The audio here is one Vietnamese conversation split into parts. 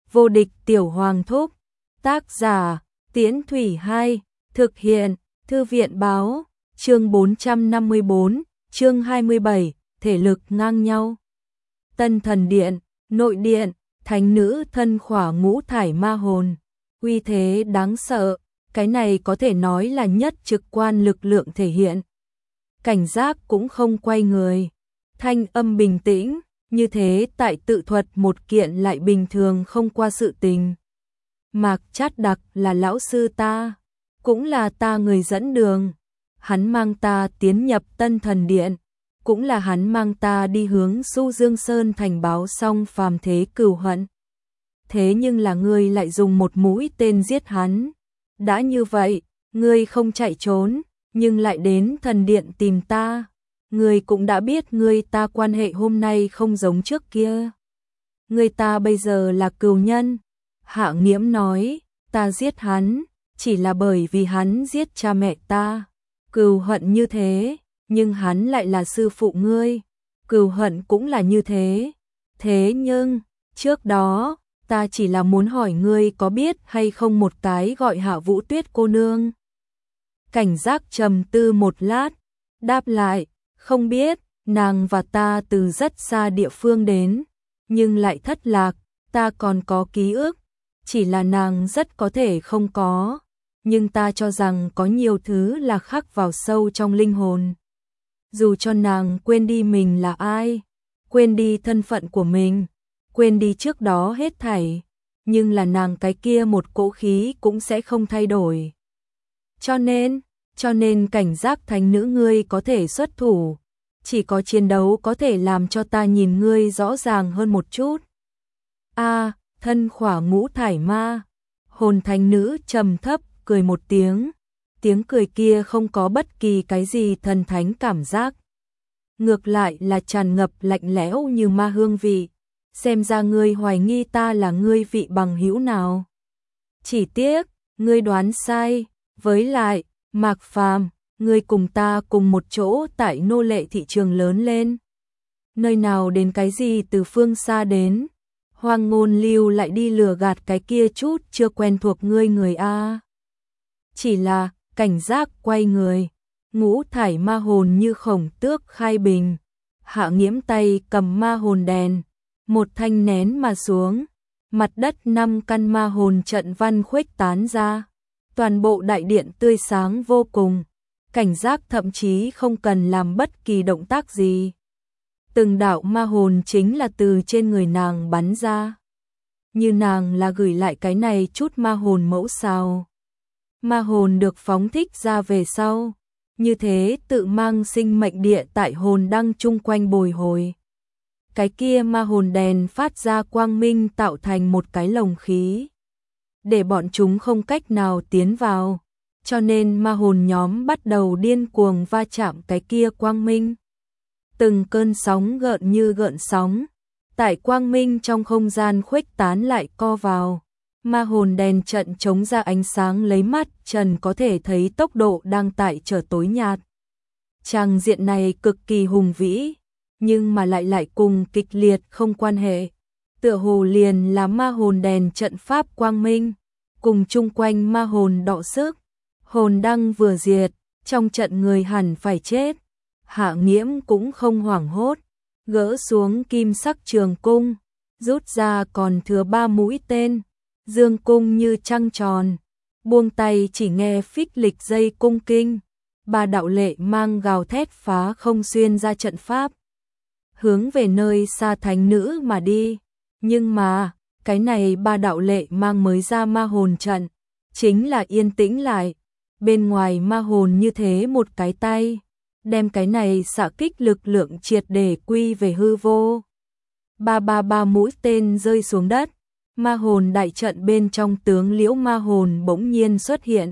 Vô địch tiểu hoàng thúc. Tác giả, Tiễn Thủy 2, thực hiện, Thư viện báo, chương 454, chương 27, thể lực ngang nhau. Tân thần điện, nội điện, thánh nữ thân khỏa ngũ thải ma hồn. Uy thế đáng sợ, cái này có thể nói là nhất trực quan lực lượng thể hiện. Cảnh giác cũng không quay người. Thanh âm bình tĩnh, như thế tại tự thuật một kiện lại bình thường không qua sự tình. Mạc Chát Đặc là lão sư ta, cũng là ta người dẫn đường. Hắn mang ta tiến nhập Tân Thần Điện, cũng là hắn mang ta đi hướng Su Dương Sơn thành báo xong phàm thế cừu hận. Thế nhưng là ngươi lại dùng một mũi tên giết hắn. Đã như vậy, ngươi không chạy trốn, nhưng lại đến thần điện tìm ta. Ngươi cũng đã biết ngươi ta quan hệ hôm nay không giống trước kia. Ngươi ta bây giờ là cừu nhân. Hạ Nghiễm nói, ta giết hắn, chỉ là bởi vì hắn giết cha mẹ ta. Cừu hận như thế, nhưng hắn lại là sư phụ ngươi. Cừu hận cũng là như thế. Thế nhưng, trước đó, ta chỉ là muốn hỏi ngươi có biết hay không một cái gọi Hạ Vũ Tuyết cô nương. Cảnh giác trầm tư một lát, đáp lại, không biết, nàng và ta từ rất xa địa phương đến, nhưng lại thất lạc, ta còn có ký ức, chỉ là nàng rất có thể không có, nhưng ta cho rằng có nhiều thứ là khắc vào sâu trong linh hồn. Dù cho nàng quên đi mình là ai, quên đi thân phận của mình, quên đi trước đó hết thảy, nhưng là nàng cái kia một cỗ khí cũng sẽ không thay đổi. Cho nên cảnh giác thánh nữ ngươi có thể xuất thủ, chỉ có chiến đấu có thể làm cho ta nhìn ngươi rõ ràng hơn một chút. A, thân khỏa ngũ thải ma. Hồn thánh nữ trầm thấp cười một tiếng, tiếng cười kia không có bất kỳ cái gì thần thánh cảm giác, ngược lại là tràn ngập lạnh lẽo như ma hương vị. Xem ra ngươi hoài nghi ta là ngươi vị bằng hữu nào. Chỉ tiếc, ngươi đoán sai, với lại, Mạc Phàm, ngươi cùng ta cùng một chỗ tại nô lệ thị trường lớn lên. Nơi nào đến cái gì từ phương xa đến, Hoang Ngôn Lưu lại đi lừa gạt cái kia chút chưa quen thuộc ngươi người a. Chỉ là, cảnh giác quay người, ngũ thải ma hồn như khổng tước khai bình. Hạ Nghiễm tay cầm ma hồn đèn, một thanh nén mà xuống, mặt đất 5 căn ma hồn trận văn khuếch tán ra, toàn bộ đại điện tươi sáng vô cùng, cảnh giác thậm chí không cần làm bất kỳ động tác gì. Từng đạo ma hồn chính là từ trên người nàng bắn ra, như nàng là gửi lại cái này chút ma hồn mẫu sao. Ma hồn được phóng thích ra về sau, như thế tự mang sinh mệnh địa tại hồn đăng chung quanh bồi hồi. Cái kia ma hồn đèn phát ra quang minh tạo thành một cái lồng khí, để bọn chúng không cách nào tiến vào, cho nên ma hồn nhóm bắt đầu điên cuồng va chạm cái kia quang minh. Từng cơn sóng gợn như gợn sóng, tại quang minh trong không gian khuếch tán lại co vào. Ma hồn đèn trận chống ra ánh sáng lấy mắt trần có thể thấy tốc độ đang tại trở tối nhạt. Tràng diện này cực kỳ hùng vĩ, nhưng mà lại cùng kịch liệt không quan hệ. Tựa hồ liền là ma hồn đèn trận pháp quang minh, cùng chung quanh ma hồn đọ sức. Hồn đăng vừa diệt, trong trận người hẳn phải chết. Hạ Nghiễm cũng không hoảng hốt, gỡ xuống kim sắc trường cung, rút ra còn thừa 3 mũi tên, dương cung như trăng tròn, buông tay chỉ nghe phích lịch dây cung kinh, 3 đạo lệ mang gào thét phá không xuyên ra trận pháp, hướng về nơi xa thánh nữ mà đi. Nhưng mà, cái này 3 đạo lệ mang mới ra ma hồn trận, chính là yên tĩnh lại, bên ngoài ma hồn như thế một cái tay, đem cái này xạ kích lực lượng triệt để quy về hư vô. 333 mũi tên rơi xuống đất, ma hồn đại trận bên trong tướng liễu ma hồn bỗng nhiên xuất hiện.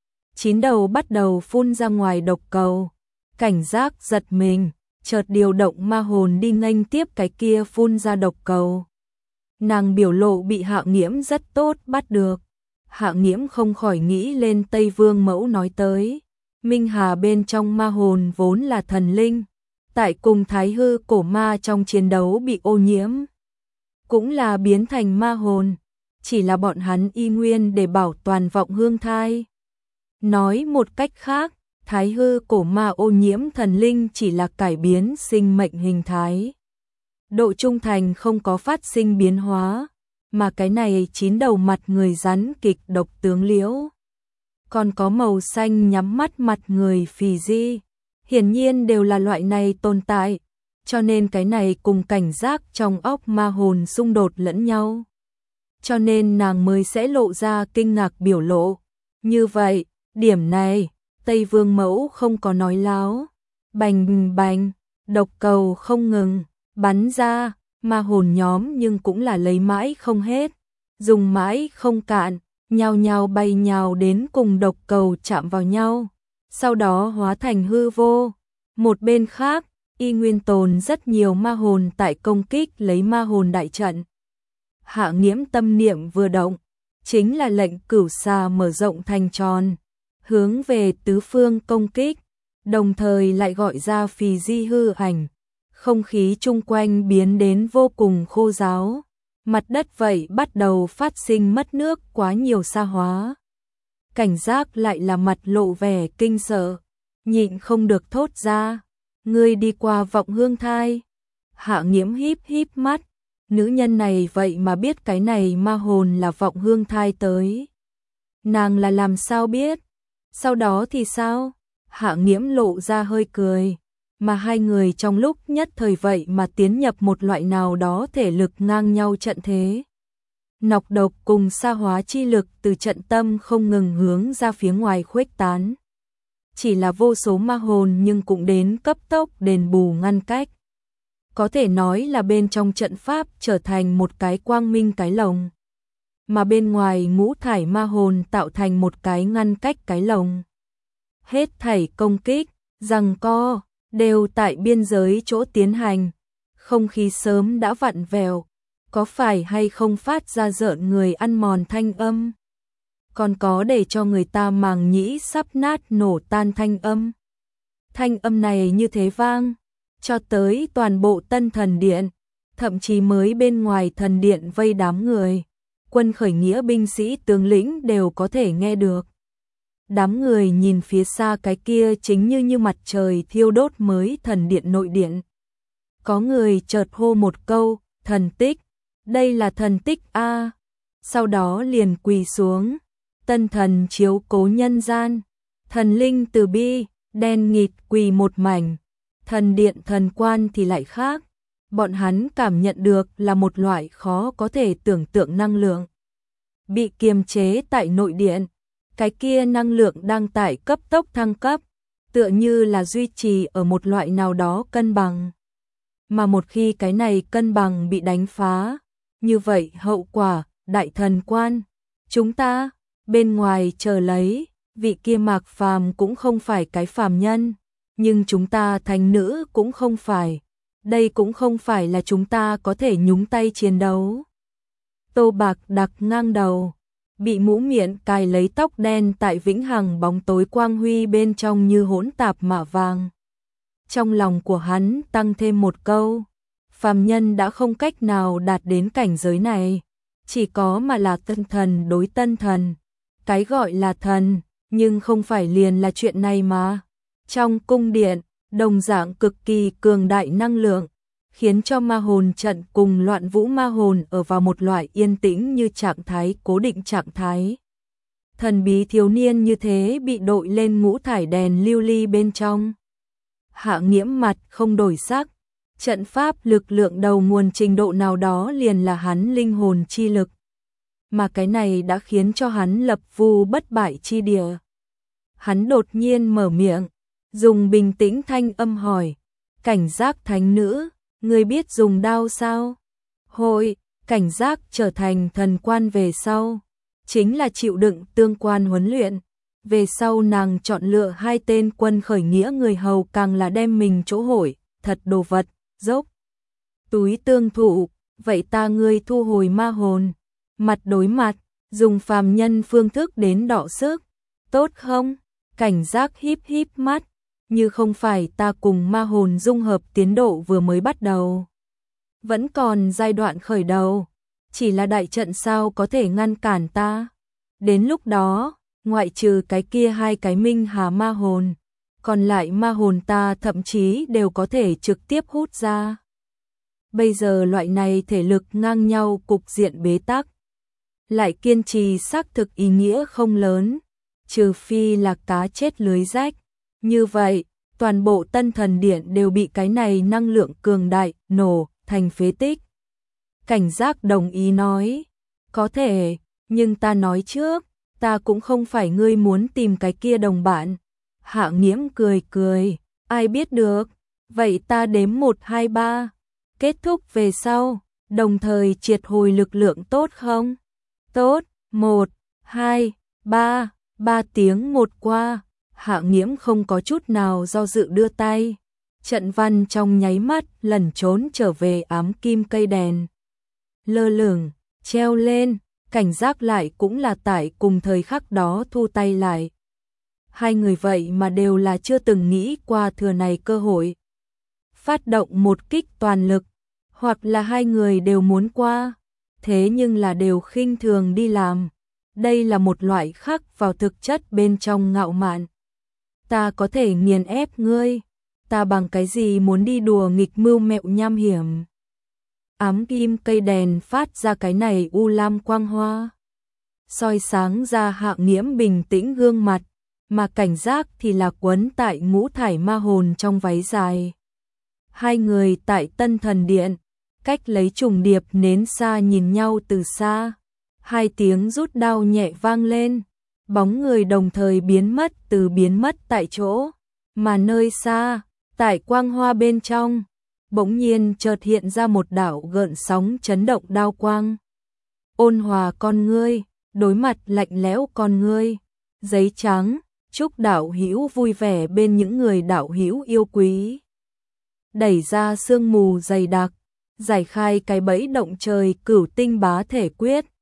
9 đầu bắt đầu phun ra ngoài độc cầu, cảnh giác giật mình, chợt điều động ma hồn đi nghênh tiếp cái kia phun ra độc cầu. Nàng biểu lộ bị Hạ Nghiễm rất tốt bắt được. Hạ Nghiễm không khỏi nghĩ lên Tây Vương Mẫu nói tới, Minh Hà bên trong ma hồn vốn là thần linh, tại cùng Thái Hư cổ ma trong chiến đấu bị ô nhiễm, cũng là biến thành ma hồn, chỉ là bọn hắn y nguyên để bảo toàn vọng hương thai. Nói một cách khác, thái hư cổ ma ô nhiễm thần linh chỉ là cải biến sinh mệnh hình thái. Độ trung thành không có phát sinh biến hóa, mà cái này 9 đầu mặt người rắn kịch độc tướng liễu. Còn có màu xanh nhắm mắt mặt người phì di, hiển nhiên đều là loại này tồn tại, cho nên cái này cùng cảnh giác trong óc ma hồn xung đột lẫn nhau. Cho nên nàng mới sẽ lộ ra kinh ngạc biểu lộ. Như vậy, điểm này, Tây Vương Mẫu không có nói láo. Bành bành, độc cầu không ngừng, bắn ra, ma hồn nhóm nhưng cũng là lấy mãi không hết, dùng mãi không cạn, nhao nhao bay nhào đến cùng độc cầu chạm vào nhau, sau đó hóa thành hư vô. Một bên khác, y nguyên tồn rất nhiều ma hồn tại công kích lấy ma hồn đại trận. Hạ Nghiễm tâm niệm vừa động, chính là lệnh cửu xà mở rộng thành tròn, hướng về tứ phương công kích, đồng thời lại gọi ra phì di hư ảnh. Không khí chung quanh biến đến vô cùng khô ráo, mặt đất vậy bắt đầu phát sinh mất nước quá nhiều sa hóa. Cảnh giác lại là mặt lộ vẻ kinh sợ, nhịn không được thốt ra, ngươi đi qua vọng hương thai. Hạ Nghiễm híp híp mắt, nữ nhân này vậy mà biết cái này ma hồn là vọng hương thai tới. Nàng là làm sao biết? Sau đó thì sao? Hạ Nghiễm lộ ra hơi cười, mà hai người trong lúc nhất thời vậy mà tiến nhập một loại nào đó thể lực ngang nhau trận thế. Nọc độc cùng sa hóa chi lực từ trận tâm không ngừng hướng ra phía ngoài khuếch tán. Chỉ là vô số ma hồn nhưng cũng đến cấp tốc đền bù ngăn cách. Có thể nói là bên trong trận pháp trở thành một cái quang minh cái lồng, mà bên ngoài ngũ thải ma hồn tạo thành một cái ngăn cách cái lồng. Hết thảy công kích, giằng co, đều tại biên giới chỗ tiến hành. Không khí sớm đã vặn vẹo, có phải hay không phát ra rợn người ăn mòn thanh âm? Còn có để cho người ta màng nhĩ sắp nát nổ tan thanh âm. Thanh âm này như thế vang, cho tới toàn bộ Tân Thần Điện, thậm chí mới bên ngoài thần điện vây đám người, quân khởi nghĩa binh sĩ tướng lĩnh đều có thể nghe được. Đám người nhìn phía xa cái kia chính như mặt trời thiêu đốt mới thần điện nội điện. Có người chợt hô một câu, thần tích, đây là thần tích a. Sau đó liền quỳ xuống, tân thần chiếu cố nhân gian, thần linh từ bi, đen nghịt quỳ một mảnh. Thần điện thần quan thì lại khác, bọn hắn cảm nhận được là một loại khó có thể tưởng tượng năng lượng bị kiềm chế tại nội điện. Cái kia năng lượng đang tại cấp tốc thăng cấp, tựa như là duy trì ở một loại nào đó cân bằng. Mà một khi cái này cân bằng bị đánh phá, như vậy hậu quả, đại thần quan, chúng ta, bên ngoài chờ lấy, vị kia Mạc Phàm cũng không phải cái phàm nhân, nhưng chúng ta thánh nữ cũng không phải, đây cũng không phải là chúng ta có thể nhúng tay chiến đấu. Tô Bạc Đặc ngang đầu, bị mũ miệng cài lấy tóc đen tại vĩnh hằng bóng tối quang huy bên trong như hỗn tạp mạ vàng. Trong lòng của hắn tăng thêm một câu, phàm nhân đã không cách nào đạt đến cảnh giới này, chỉ có mà là tân thần đối tân thần. Cái gọi là thần, nhưng không phải liền là chuyện này mà. Trong cung điện, đồng dạng cực kỳ cường đại năng lượng, khiến cho ma hồn trận cùng loạn vũ ma hồn ở vào một loại yên tĩnh như trạng thái cố định trạng thái. Thần bí thiếu niên như thế bị đội lên ngũ thải đèn lưu ly bên trong. Hạ Nghiễm mặt không đổi sắc, trận pháp lực lượng đầu nguồn trình độ nào đó liền là hắn linh hồn chi lực. Mà cái này đã khiến cho hắn lập vu bất bại chi địa. Hắn đột nhiên mở miệng, dùng bình tĩnh thanh âm hỏi, cảnh giác thánh nữ, ngươi biết dùng đao sao? Hội, cảnh giác trở thành thần quan về sau, chính là chịu đựng tương quan huấn luyện. Về sau nàng chọn lựa 2 tên quân khởi nghĩa người hầu càng là đem mình chỗ hội, thật đồ vật, dốc. Túi tương thụ, vậy ta ngươi thu hồi ma hồn, mặt đối mặt, dùng phàm nhân phương thức đến đọ sức, tốt không? Cảnh giác híp híp mắt, như không phải ta cùng ma hồn dung hợp tiến độ vừa mới bắt đầu. Vẫn còn giai đoạn khởi đầu, chỉ là đại trận sao có thể ngăn cản ta. Đến lúc đó, ngoại trừ cái kia 2 cái minh hà ma hồn, còn lại ma hồn ta thậm chí đều có thể trực tiếp hút ra. Bây giờ loại này thể lực ngang nhau cục diện bế tắc, lại kiên trì xác thực ý nghĩa không lớn, trừ phi là cá chết lưới rách. Như vậy, toàn bộ Tân Thần Điện đều bị cái này năng lượng cường đại nổ thành phế tích. Cảnh giác đồng ý nói, có thể, nhưng ta nói trước, ta cũng không phải ngươi muốn tìm cái kia đồng bạn. Hạ Nghiễm cười cười, ai biết được, vậy ta đếm 1, 2, 3, kết thúc về sau, đồng thời triệt hồi lực lượng tốt không? Tốt, 1, 2, 3, 3 tiếng một qua, Hạ Nghiễm không có chút nào do dự đưa tay. Trận văn trong nháy mắt lẩn trốn trở về ám kim cây đèn. Lơ lửng, treo lên, cảnh giác lại cũng là tại cùng thời khắc đó thu tay lại. Hai người vậy mà đều là chưa từng nghĩ qua thừa này cơ hội. Phát động một kích toàn lực, hoặc là hai người đều muốn qua, thế nhưng là đều khinh thường đi làm. Đây là một loại khắc vào thực chất bên trong ngạo mạn. Ta có thể nghiền ép ngươi, ta bằng cái gì muốn đi đùa nghịch mưu mẹo nham hiểm. Ám kim cây đèn phát ra cái này u lam quang hoa, soi sáng ra Hạ Nghiễm bình tĩnh gương mặt, mà cảnh giác thì là quấn tại ngũ thải ma hồn trong váy dài. Hai người tại Tân Thần Điện, cách lấy trùng điệp nến xa nhìn nhau từ xa. 2 tiếng rút đao nhẹ vang lên, bóng người đồng thời biến mất tại chỗ, mà nơi xa, tại quang hoa bên trong, bỗng nhiên chợt hiện ra một đạo gợn sóng chấn động đao quang. Ôn hòa con ngươi, đối mặt lạnh lẽo con ngươi, giấy trắng, chúc đạo hữu vui vẻ bên những người đạo hữu yêu quý. Đẩy ra sương mù dày đặc, giải khai cái bẫy động trời cửu tinh bá thể quyết.